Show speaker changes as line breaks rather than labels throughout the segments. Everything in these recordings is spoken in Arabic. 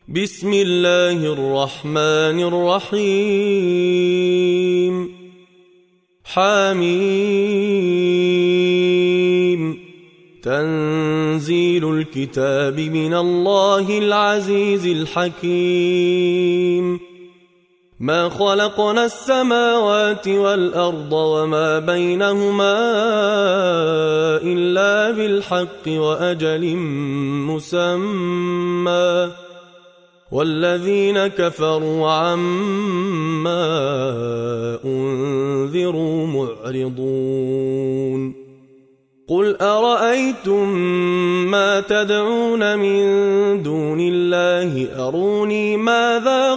بسم الله الرحمن الرحيم حميم تنزيل الكتاب من الله العزيز الحكيم ما خلقنا السماوات والأرض وما بينهما إلا بالحق وأجل مسمى والذين كفروا عما أنذروا معرضون قل أرأيتم ما تدعون من دون الله أروني ماذا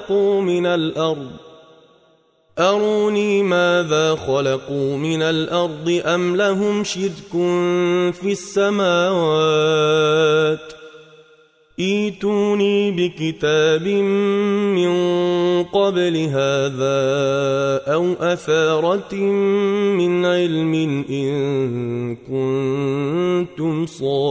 خلقوا من الأرض أم لهم شرك في السماوات ائتوني بكتاب من قبل هذا أو أثارة من علم إن كنتم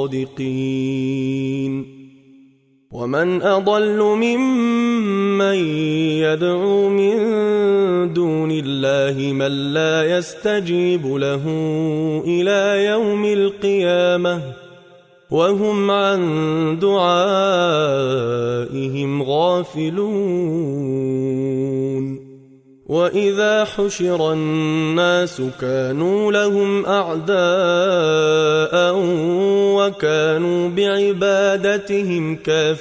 صادقين ومن أضل ممن يدعو من دون الله من لا يستجيب له إلى يوم القيامة وهم عن دعائهم غافلون وإذا حشر الناس كانوا لهم أعداء وكانوا بعبادتهم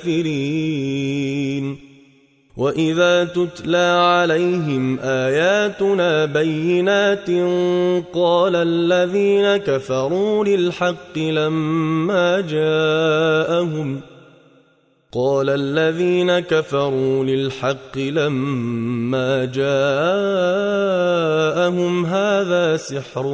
كافرين وإذا تتلى عليهم آياتنا بينات قال الذين كفروا للحق لما جاءهم هذا سحر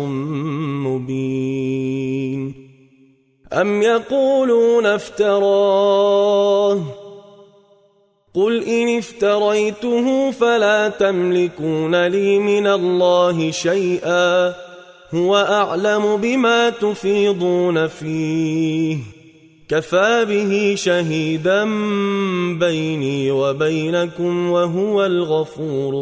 مبين أم يقولون افتراه قل إن افتريته فلا تملكون لي من الله شيئا هو أعلم بما تفيضون فيه كفى به شهيدا بيني وبينكم وهو الغفور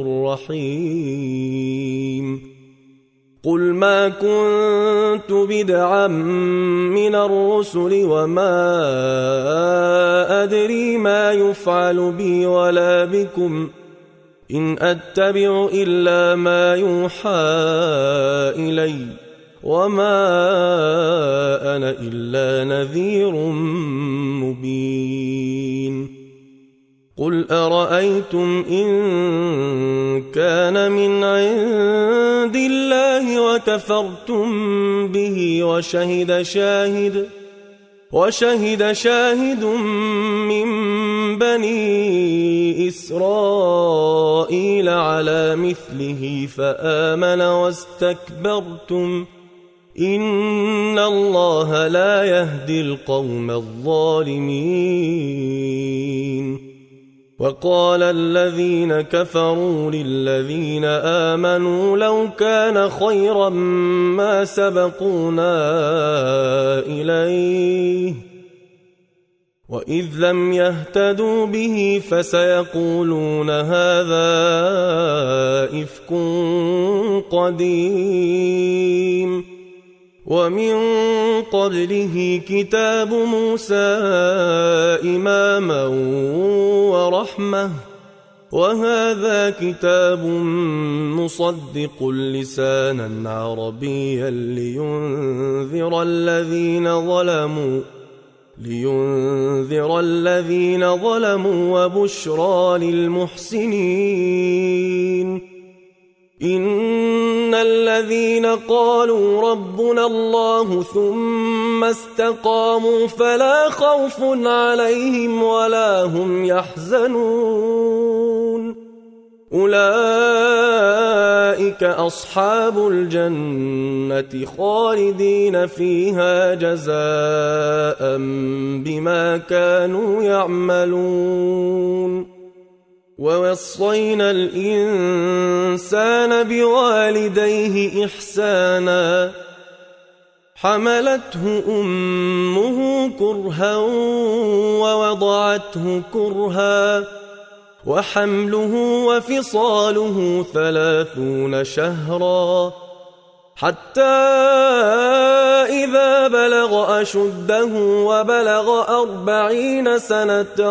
الرحيم قل ما كنت بدعا من الرسل وما أدري ما يفعل بي ولا بكم إن أتبع إلا ما يوحى إلي وما أنا إلا نذير مبين قل أرأيتم إن كان من عند الله وكفرتم به وشهد شاهد من بني إسرائيل على مثله فآمن واستكبرتم إن الله لا يهدي القوم الظالمين وقال الذين كفروا للذين آمنوا لو كان خيرا ما سبقونا إليه وإذ لم يهتدوا به فسيقولون هذا إفك قديم ومن قبله كتاب موسى إماما ورحمة وهذا كتاب مصدق لسانا عربيا لينذر الذين ظلموا وبشرى للمحسنين إن الذين قالوا ربنا الله ثم استقاموا فلا خوف عليهم ولا هم يحزنون أولئك أصحاب الجنة خالدين فيها جزاء بما كانوا يعملون ووصينا الإنسان بوالديه إحسانا حملته أمه كرها ووضعته كرها وحمله وفصاله 30 شهرا حتى إذا بلغ أشده وبلغ 40 سنة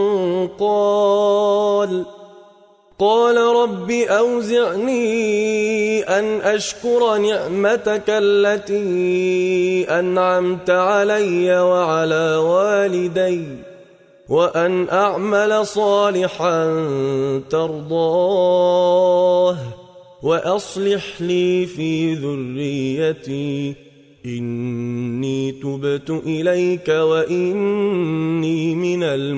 قال رب أوزعني أن أشكر نعمتك التي أنعمت علي وعلى والدي وأن أعمل صالحا ترضاه وأصلح لي في ذريتي إني تبت إليك وإني من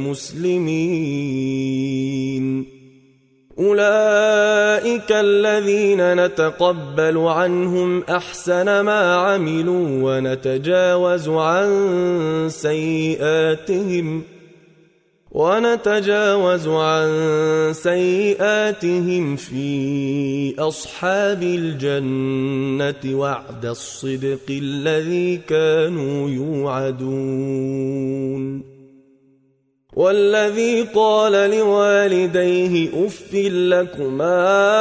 المسلمين. أولئك الذين نتقبل عنهم أحسن ما عملوا ونتجاوز عن سيئاتهم في أصحاب الجنة وعد الصدق الذي كانوا يوعدون. والذي قال لوالديه أف لكما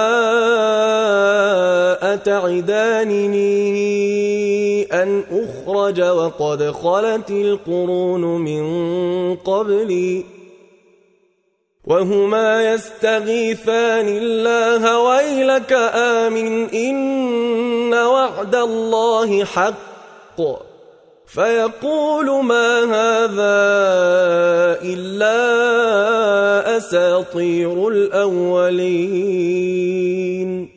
أتعدانني أن أخرج وقد خلت القرون من قبلي وهما يستغيثان الله ويلك آمن إن وعد الله حق فيقول ما هذا إلا أساطير الأولين.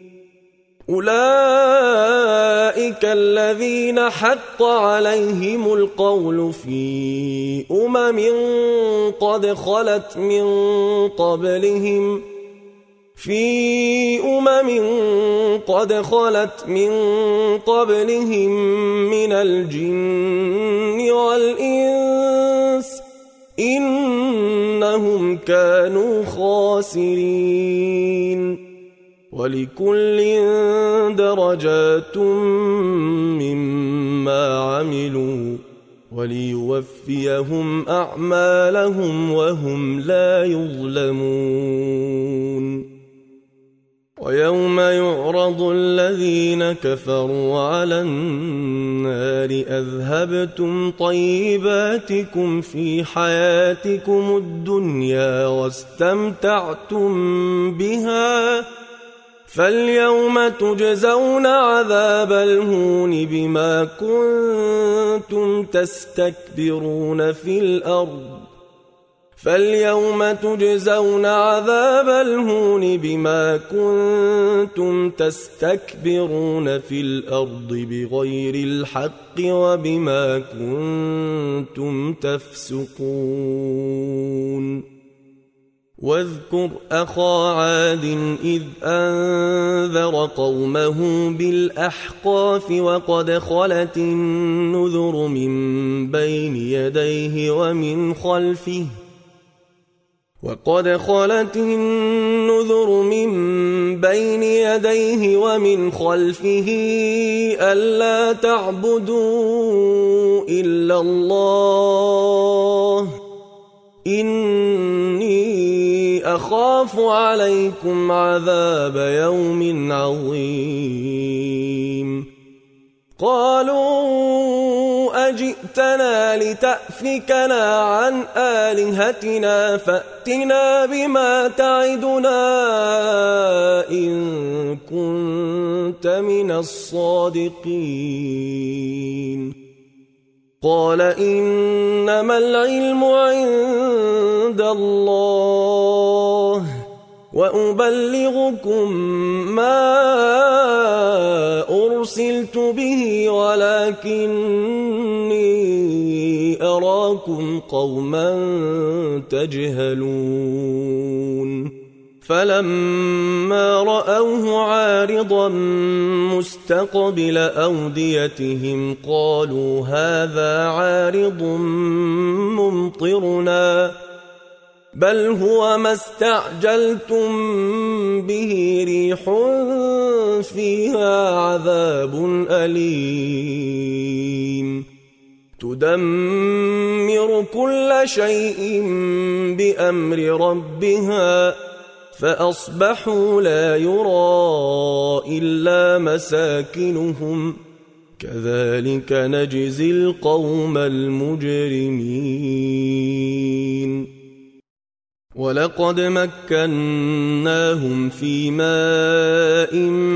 أولئك الذين حق عليهم قد خلت من قبلهم من الجن والإنس إنهم كانوا خاسرين. ولكل درجات مما عملوا وليوفيهم أعمالهم وهم لا يظلمون. ويوم يعرض الذين كفروا على النار أذهبتم طيباتكم في حياتكم الدنيا واستمتعتم بها فاليوم تجزون عذاب الهون بما كنتم تستكبرون في الأرض بغير الحق وبما كنتم تفسقون. واذكر أخا عاد إذ أنذر قومه بالأحقاف وقد خلت النذر من بين يديه ومن خلفه ألا تعبدوا إلا الله إني أخاف عليكم عذاب يوم عظيم. قالوا أجئتنا لتأفكنا عن آلهتنا فأتنا بما تعدنا إن كنت من الصادقين. قال إنما العلم عند الله وأبلغكم ما أرسلت به ولكني أراكم قوما تجهلون. فلما رأوه عارضا مستقبل أوديتهم قالوا هذا عارض ممطرنا بل هو ما استعجلتم به ريح فيها عذاب أليم تدمر كل شيء بأمر ربها فأصبحوا لا يرى إلا مساكنهم كذلك نجزي القوم المجرمين ولقد مكناهم في ماء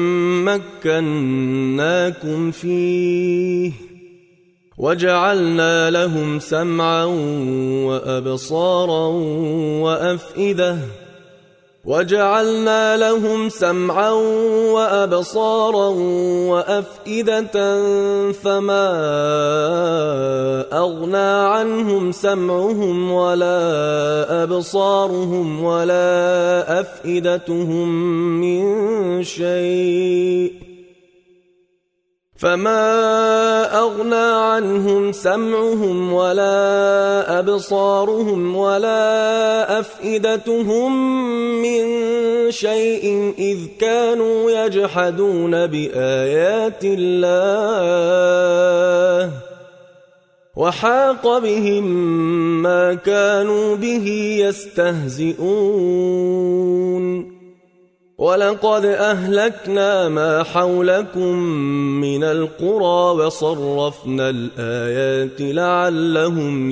مكناكم فيه وجعلنا لهم سمعا وأبصارا وأفئدة فما أغنى عنهم سمعهم ولا أبصارهم ولا أفئدتهم من شيء إذ كانوا يجحدون بآيات الله وحاق بهم ما كانوا به يستهزئون ولقد أهلكنا ما حولكم من القرى وصرفنا الآيات لعلهم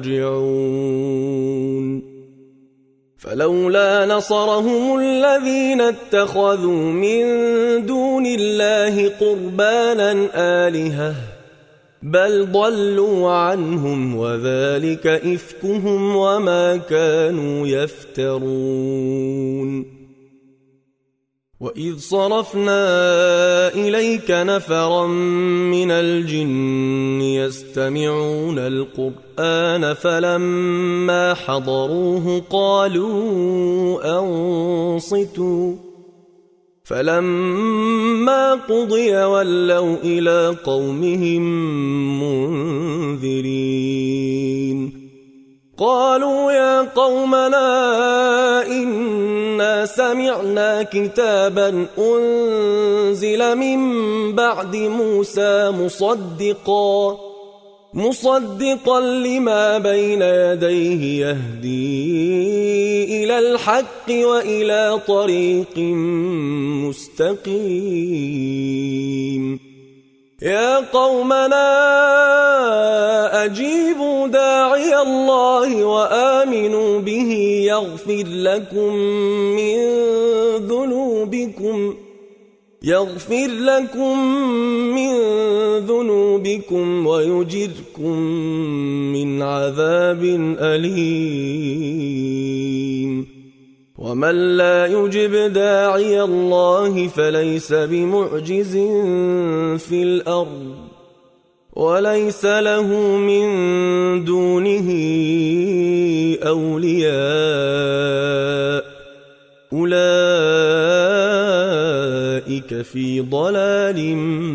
يرجعون فلولا نصرهم الذين اتخذوا من دون الله قربانا آلهة بل ضلوا عنهم وذلك إفكهم وما كانوا يفترون وإذ صرفنا إليك نفرا من الجن يستمعون القرآن فلما حضروه قالوا أنصتوا فلما قضي ولوا إلى قومهم منذرين قالوا يا قومنا إنا سمعنا كتابا أنزل من بعد موسى مصدقا لما بين يديه يهدي إلى الحق وإلى طريق مستقيم يا قومنا أجيبوا داعي الله وآمنوا به يغفر لكم من ذنوبكم ويجركم من عذاب أليم ومن لا يجب داعي الله فليس بمعجز في الأرض وليس له من دونه أولياء أولئك في ضلال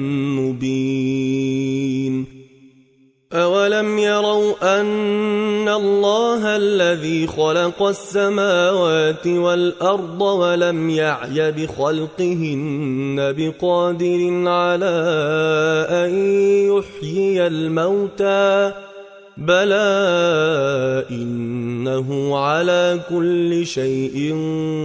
مبين أولم يروا أن الله الذي خلق السماوات والأرض ولم يعي بخلقهن بقادر على أن يحيي الموتى بلى إنه على كل شيء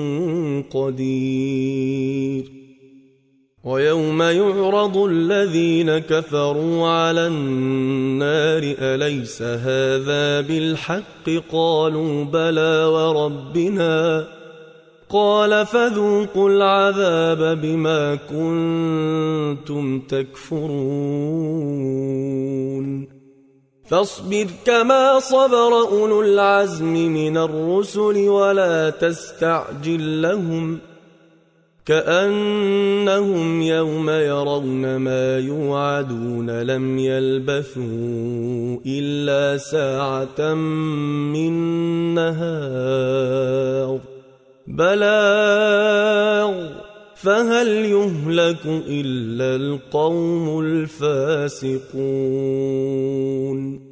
قدير ويوم يعرض الذين كفروا على النار أليس هذا بالحق قالوا بلى وربنا قال فذوقوا العذاب بما كنتم تكفرون فاصبر كما صبر أولو العزم من الرسل ولا تستعجل لهم كأنهم يوم يرون ما يوعدون لم يلبثوا إلا ساعة من نهار بلاغ فهل يهلك إلا القوم الفاسقون